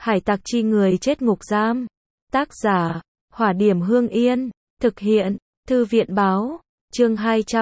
Hải tặc chi người chết ngục giam. Tác giả, Hỏa Điểm Hương Yên. Thực hiện, Thư viện Báo. Chương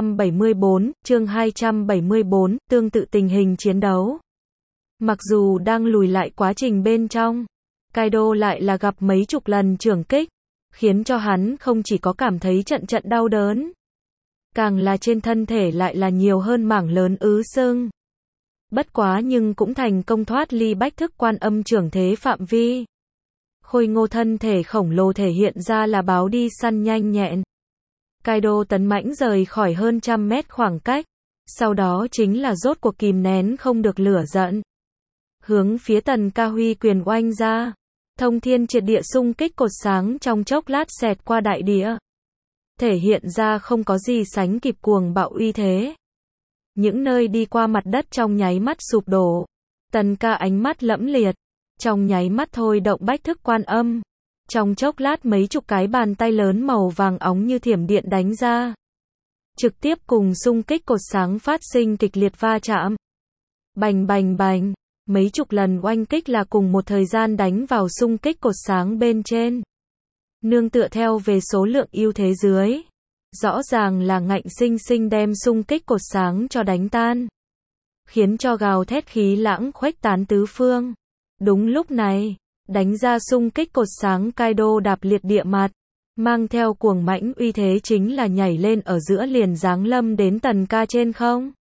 274, tương tự tình hình chiến đấu. Mặc dù đang lùi lại quá trình bên trong, Kaido lại là gặp mấy chục lần chưởng kích, khiến cho hắn không chỉ có cảm thấy trận trận đau đớn, càng là trên thân thể lại là nhiều hơn mảng lớn ứ sưng. Bất quá nhưng cũng thành công thoát ly bách thức quan âm chưởng thế phạm vi. Khôi ngô thân thể khổng lồ thể hiện ra là báo đi săn nhanh nhẹn. Kaido tấn mãnh rời khỏi hơn 100 mét khoảng cách, sau đó chính là rốt cuộc kìm nén không được lửa giận. Hướng phía Tần Ca huy quyền oanh ra, thông thiên triệt địa xung kích cột sáng trong chốc lát xẹt qua đại địa. Thể hiện ra không có gì sánh kịp cuồng bạo uy thế. Những nơi đi qua mặt đất trong nháy mắt sụp đổ. Tần Ca ánh mắt lẫm liệt, trong nháy mắt thôi động bách thức quan âm. Trong chốc lát mấy chục cái bàn tay lớn màu vàng óng như thiểm điện đánh ra. Trực tiếp cùng xung kích cột sáng phát sinh kịch liệt va chạm. Bành bành bành, mấy chục lần oanh kích là cùng một thời gian đánh vào xung kích cột sáng bên trên. Nương tựa theo về số lượng ưu thế dưới, rõ ràng là ngạnh sinh sinh đem xung kích cột sáng cho đánh tan, khiến cho gào thét khí lãng khuếch tán tứ phương. Đúng lúc này, đánh ra xung kích cột sáng Kaido đạp liệt địa mặt, mang theo cuồng mãnh uy thế chính là nhảy lên ở giữa liền giáng lâm đến Tần Ca trên không.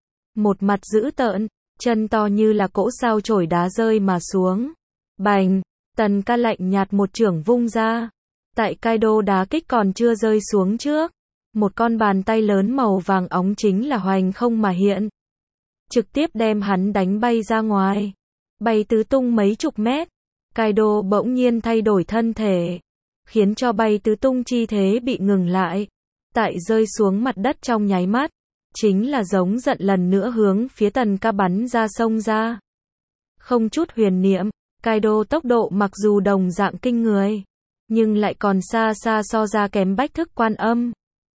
Một mặt dữ tợn, chân to như là cỗ sao chổi đá rơi mà xuống. Bành, Tần Ca lạnh nhạt một chưởng vung ra. Tại Kaido đá kích còn chưa rơi xuống trước, một con bàn tay lớn màu vàng óng chính là hoành không mà hiện, trực tiếp đem hắn đánh bay ra ngoài, bay tứ tung mấy chục mét. Kaido bỗng nhiên thay đổi thân thể, khiến cho bay tứ tung chi thế bị ngừng lại. Tại rơi xuống mặt đất trong nháy mắt, chính là giống giận lần nữa hướng phía Tần Ca bắn ra xông ra. Không chút huyền niệm, Kaido tốc độ mặc dù đồng dạng kinh người, nhưng lại còn xa xa so ra kém bách thức quan âm.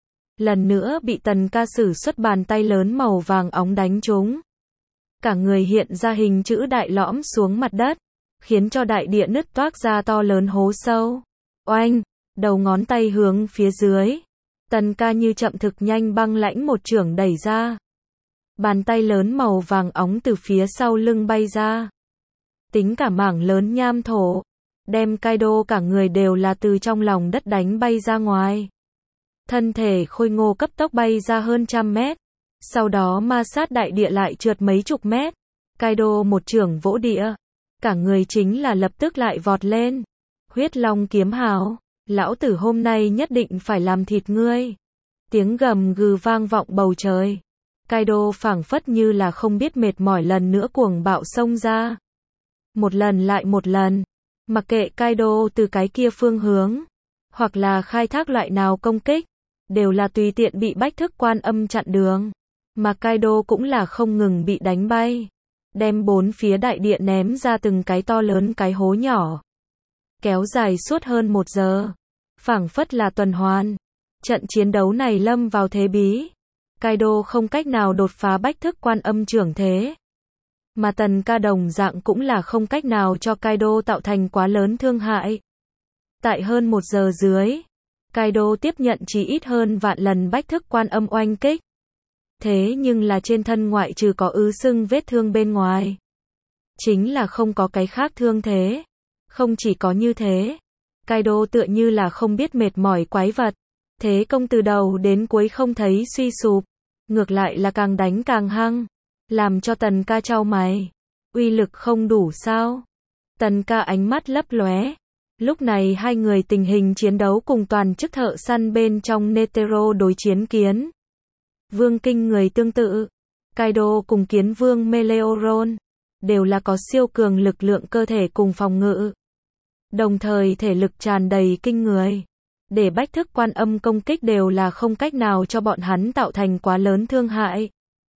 Lần nữa bị Tần Ca sử xuất bàn tay lớn màu vàng óng đánh trúng. Cả người hiện ra hình chữ đại lõm xuống mặt đất, khiến cho đại địa nứt toác ra to lớn hố sâu. Oanh, đầu ngón tay hướng phía dưới. Tần Ca như chậm thực nhanh băng lãnh một chưởng đẩy ra. Bàn tay lớn màu vàng óng từ phía sau lưng bay ra. Tính cả mảng lớn nham thổ, đem Kaido cả người đều là từ trong lòng đất đánh bay ra ngoài. Thân thể khôi ngô cấp tốc bay ra hơn 100 mét. Sau đó ma sát đại địa lại trượt mấy chục mét. Kaido một chưởng vỗ địa. Cả người chính là lập tức lại vọt lên. Huyết Long kiếm hào, lão tử hôm nay nhất định phải làm thịt ngươi. Tiếng gầm gừ vang vọng bầu trời. Kaido phảng phất như là không biết mệt mỏi lần nữa cuồng bạo xông ra. Một lần lại một lần. Mặc kệ Kaido từ cái kia phương hướng, hoặc là khai thác loại nào công kích, đều là tùy tiện bị bách thức quan âm chặn đường. Mà Kaido cũng là không ngừng bị đánh bay, đem bốn phía đại địa ném ra từng cái to lớn cái hố nhỏ. Kéo dài suốt hơn 1 giờ, phảng phất là tuần hoàn. Trận chiến đấu này lâm vào thế bí. Kaido không cách nào đột phá bách thức quan âm chưởng thế. Mà Tần Ca đồng dạng cũng là không cách nào cho Kaido tạo thành quá lớn thương hại. Tại hơn 1 giờ dưới, Kaido tiếp nhận chỉ ít hơn vạn lần bách thức quan âm oanh kích. Thế nhưng là trên thân ngoại trừ có ứ sưng vết thương bên ngoài, chính là không có cái khác thương thế. Không chỉ có như thế, Kaido tựa như là không biết mệt mỏi quái vật. Thế công từ đầu đến cuối không thấy suy sụp, ngược lại là càng đánh càng hăng, làm cho Tần Ca chau mày. Uy lực không đủ sao? Tần Ca ánh mắt lấp lóe. Lúc này hai người tình hình chiến đấu cùng toàn chức thợ săn bên trong Netero đối chiến kiến vương kinh người tương tự. Kaido cùng kiến vương Meleoron đều là có siêu cường lực lượng cơ thể cùng phòng ngự, đồng thời thể lực tràn đầy kinh người, để bách thức quan âm công kích đều là không cách nào cho bọn hắn tạo thành quá lớn thương hại.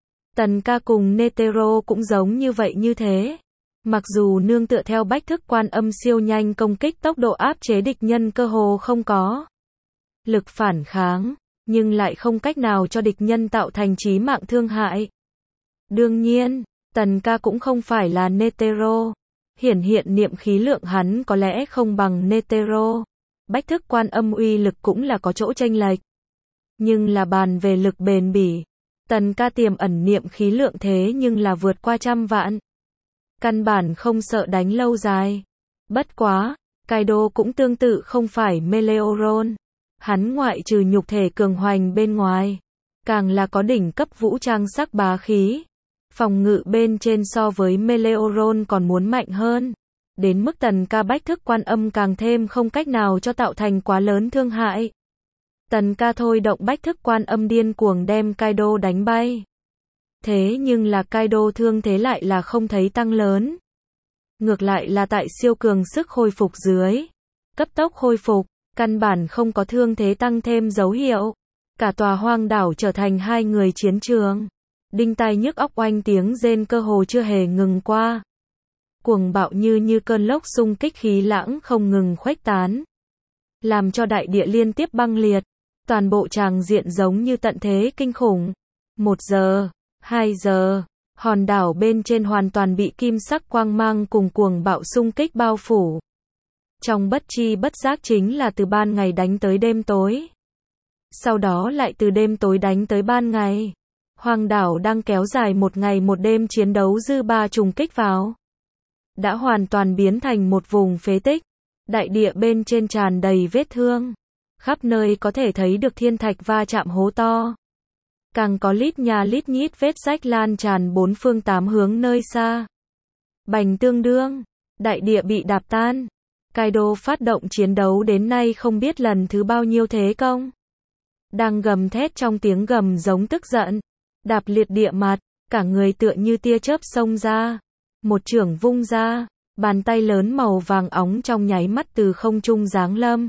Tần Ca cùng Netero cũng giống như vậy như thế. Mặc dù nương tựa theo bách thức quan âm siêu nhanh công kích tốc độ áp chế địch nhân cơ hồ không có lực phản kháng, nhưng lại không cách nào cho địch nhân tạo thành chí mạng thương hại. Đương nhiên, Tần Ca cũng không phải là Netero. Hiển hiện niệm khí lượng hắn có lẽ không bằng Netero. Bách thức quan âm uy lực cũng là có chỗ chênh lệch. Nhưng là bàn về lực bền bỉ. Tần ca tiềm ẩn niệm khí lượng thế nhưng là vượt qua 100 vạn. Căn bản không sợ đánh lâu dài. Bất quá, Kaido cũng tương tự không phải Meleoron. Hắn ngoại trừ nhục thể cường hoành bên ngoài, càng là có đỉnh cấp vũ trang sắc bá khí. Phòng ngự bên trên so với Meleoron còn muốn mạnh hơn. Đến mức tần ca bách thức quan âm càng thêm không cách nào cho tạo thành quá lớn thương hại. Tần ca thôi động bách thức quan âm điên cuồng đem Kaido đánh bay. Thế nhưng là Kaido thương thế lại là không thấy tăng lớn. Ngược lại là tại siêu cường sức hồi phục dưới. Cấp tốc hồi phục, căn bản không có thương thế tăng thêm dấu hiệu. Cả tòa hoang đảo trở thành hai người chiến trường. Đinh tai nhức óc oanh tiếng rên cơ hồ chưa hề ngừng qua. Cuồng bạo như cơn lốc xung kích khí lãng không ngừng khuếch tán. Làm cho đại địa liên tiếp băng liệt. Toàn bộ tràng diện giống như tận thế kinh khủng. 1 giờ, 2 giờ, hòn đảo bên trên hoàn toàn bị kim sắc quang mang cùng cuồng bạo xung kích bao phủ. Trong bất chi bất giác chính là từ ban ngày đánh tới đêm tối. Sau đó lại từ đêm tối đánh tới ban ngày. Hoang đảo đang kéo dài một ngày một đêm chiến đấu dư ba trùng kích vào. Đã hoàn toàn biến thành một vùng phế tích. Đại địa bên trên tràn đầy vết thương. Khắp nơi có thể thấy được thiên thạch va chạm hố to. Càng có lít nhà lít nhít vết rách lan tràn bốn phương tám hướng nơi xa. Bành tương đương, đại địa bị đạp tan. Kaido phát động chiến đấu đến nay không biết lần thứ bao nhiêu thế công. Đang gầm thét trong tiếng gầm giống tức giận. Đạp liệt địa mặt, cả người tựa như tia chớp xông ra. Một chưởng vung ra, bàn tay lớn màu vàng óng trong nháy mắt từ không trung giáng lâm.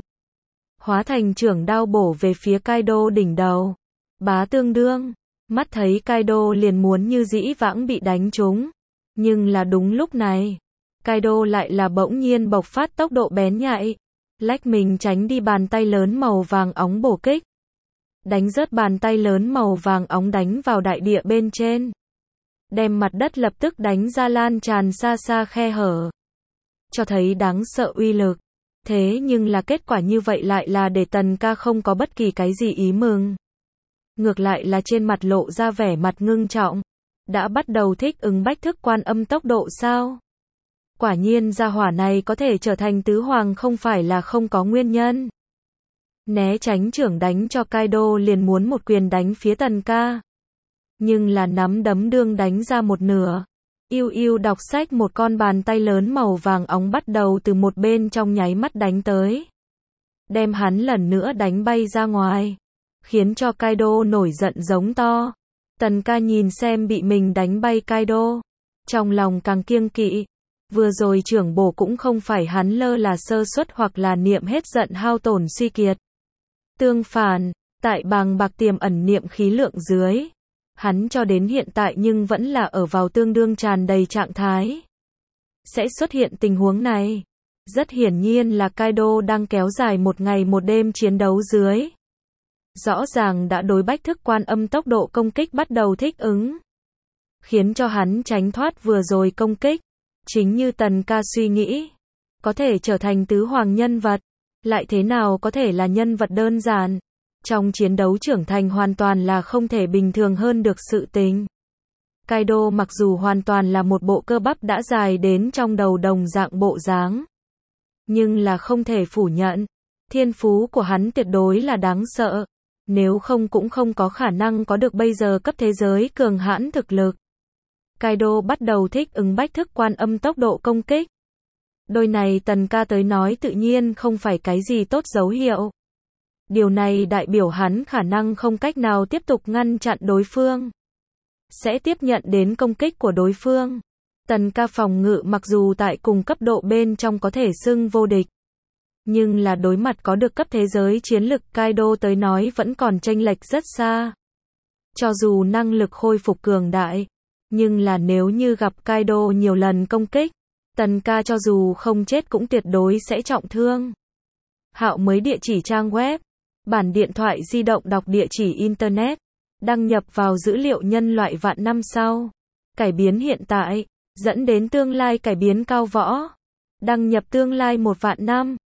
Hóa thành chưởng đao bổ về phía Kaido đỉnh đầu. Bá tương đương, mắt thấy Kaido liền muốn như dĩ vãng bị đánh trúng. Nhưng là đúng lúc này, Kaido lại là bỗng nhiên bộc phát tốc độ bén nhạy. Lách mình tránh đi bàn tay lớn màu vàng óng bổ kích. Đánh rớt bàn tay lớn màu vàng óng đánh vào đại địa bên trên. Đem mặt đất lập tức đánh ra lan tràn xa xa khe hở. Cho thấy đáng sợ uy lực. Thế nhưng là kết quả như vậy lại là để tần ca không có bất kỳ cái gì ý mừng. Ngược lại là trên mặt lộ ra vẻ mặt ngưng trọng. Đã bắt đầu thích ứng bách thức quan âm tốc độ sao? Quả nhiên gia hỏa này có thể trở thành tứ hoàng không phải là không có nguyên nhân. Né tránh chưởng đánh cho Kaido liền muốn một quyền đánh phía tần ca. Nhưng là nắm đấm đương đánh ra một nửa. Yêu đọc sách một con bàn tay lớn màu vàng óng bắt đầu từ một bên trong nháy mắt đánh tới. Đem hắn lần nữa đánh bay ra ngoài. Khiến cho Kaido nổi giận giống to. Tần ca nhìn xem bị mình đánh bay Kaido. Trong lòng càng kiêng kỵ. Vừa rồi chưởng bổ cũng không phải hắn lơ là sơ suất hoặc là niệm hết giận hao tổn suy kiệt. Tương phản, tại bàng bạc tiềm ẩn niệm khí lượng dưới. Hắn cho đến hiện tại nhưng vẫn là ở vào tương đương tràn đầy trạng thái. Sẽ xuất hiện tình huống này. Rất hiển nhiên là Kaido đang kéo dài một ngày một đêm chiến đấu dưới. Rõ ràng đã đối bách thức quan âm tốc độ công kích bắt đầu thích ứng. Khiến cho hắn tránh thoát vừa rồi công kích. Chính như tần ca suy nghĩ. Có thể trở thành tứ hoàng nhân vật. Lại thế nào có thể là nhân vật đơn giản. Trong chiến đấu trưởng thành hoàn toàn là không thể bình thường hơn được sự tình. Kaido mặc dù hoàn toàn là một bộ cơ bắp đã dài đến trong đầu đồng dạng bộ dáng. Nhưng là không thể phủ nhận. Thiên phú của hắn tuyệt đối là đáng sợ. Nếu không cũng không có khả năng có được bây giờ cấp thế giới cường hãn thực lực. Kaido bắt đầu thích ứng bách thức quan âm tốc độ công kích. Đôi này tần ca tới nói tự nhiên không phải cái gì tốt dấu hiệu. Điều này đại biểu hắn khả năng không cách nào tiếp tục ngăn chặn đối phương. Sẽ tiếp nhận đến công kích của đối phương. Tần ca phòng ngự mặc dù tại cùng cấp độ bên trong có thể xưng vô địch. Nhưng là đối mặt có được cấp thế giới chiến lực Kaido tới nói vẫn còn chênh lệch rất xa. Cho dù năng lực khôi phục cường đại. Nhưng là nếu như gặp Kaido nhiều lần công kích. Tần ca cho dù không chết cũng tuyệt đối sẽ trọng thương. Hạo mới địa chỉ trang web. Bản điện thoại di động đọc địa chỉ Internet. Đăng nhập vào dữ liệu nhân loại vạn năm sau. Cải biến hiện tại. dẫn đến tương lai cải biến cao võ. Đăng nhập tương lai 1 vạn năm.